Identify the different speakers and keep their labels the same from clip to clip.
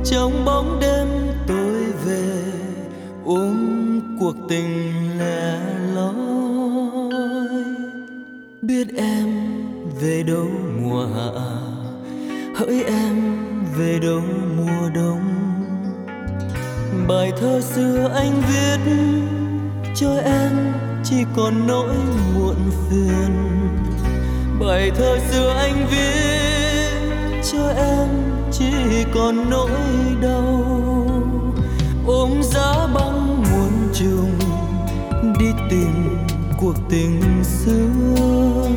Speaker 1: trong bóng đêm tôi về ôm cuộc tình lẻ loi. Biết em về đâu mùa hạ, hỡi em về đâu mùa đông. Bài thơ xưa anh viết cho em chỉ còn nỗi muộn phiền. Bài thơ xưa anh viết cho em chỉ còn nỗi đau. Ôm giá băng muôn trùng đi tìm cuộc tình xưa.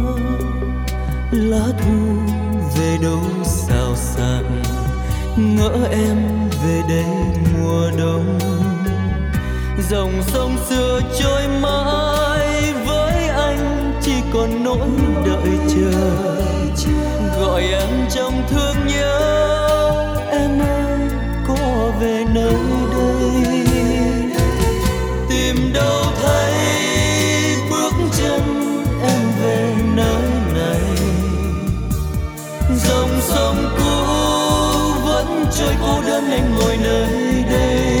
Speaker 1: Lá thu về đâu xào xạc, ngỡ em về đây mùa đông. Dòng sông xưa trôi mãi với anh chỉ còn nỗi đợi chờ. Gọi em trong thương nhớ, em ơi có về nơi đây. Tìm đâu thấy bước chân em về nơi này. Dòng sông cũ vẫn trôi cô đơn anh ngồi nơi đây.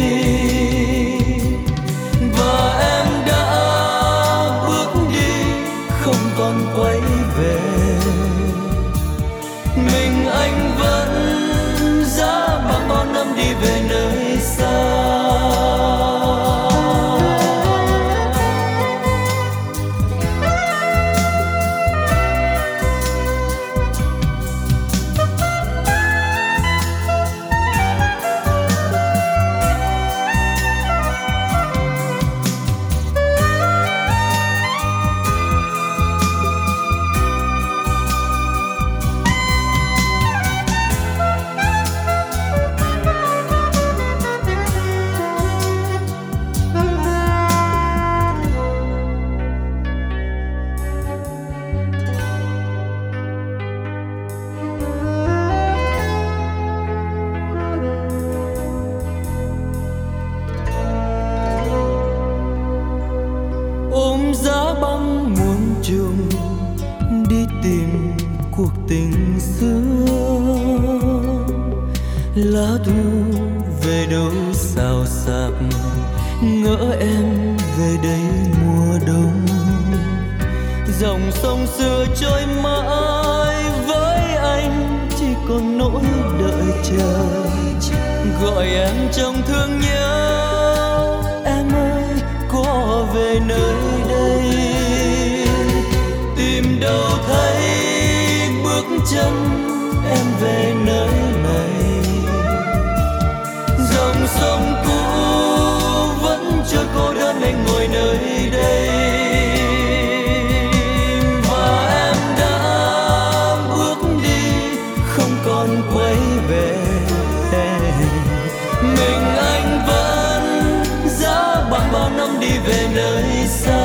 Speaker 1: Và em đã bước đi không còn quay về. Mình anh vẫn giá băng bao năm đi về nơi xa. Ôm giá băng muôn trùng đi tìm cuộc tình xưa. Lá thu về đâu xào xạc, ngỡ em về đây mùa đông. Dòng sông xưa trôi mãi với anh chỉ còn nỗi đợi chờ. Gọi em trong thương nhớ, em ơi có về nơi đây. Tìm đâu thấy bước chân em về nơi này. Dòng sông cũ vẫn trôi cô đơn anh ngồi nơi đây. Và em đã bước đi không còn quay về. Mình anh vẫn giá băng bao năm đi về nơi xa.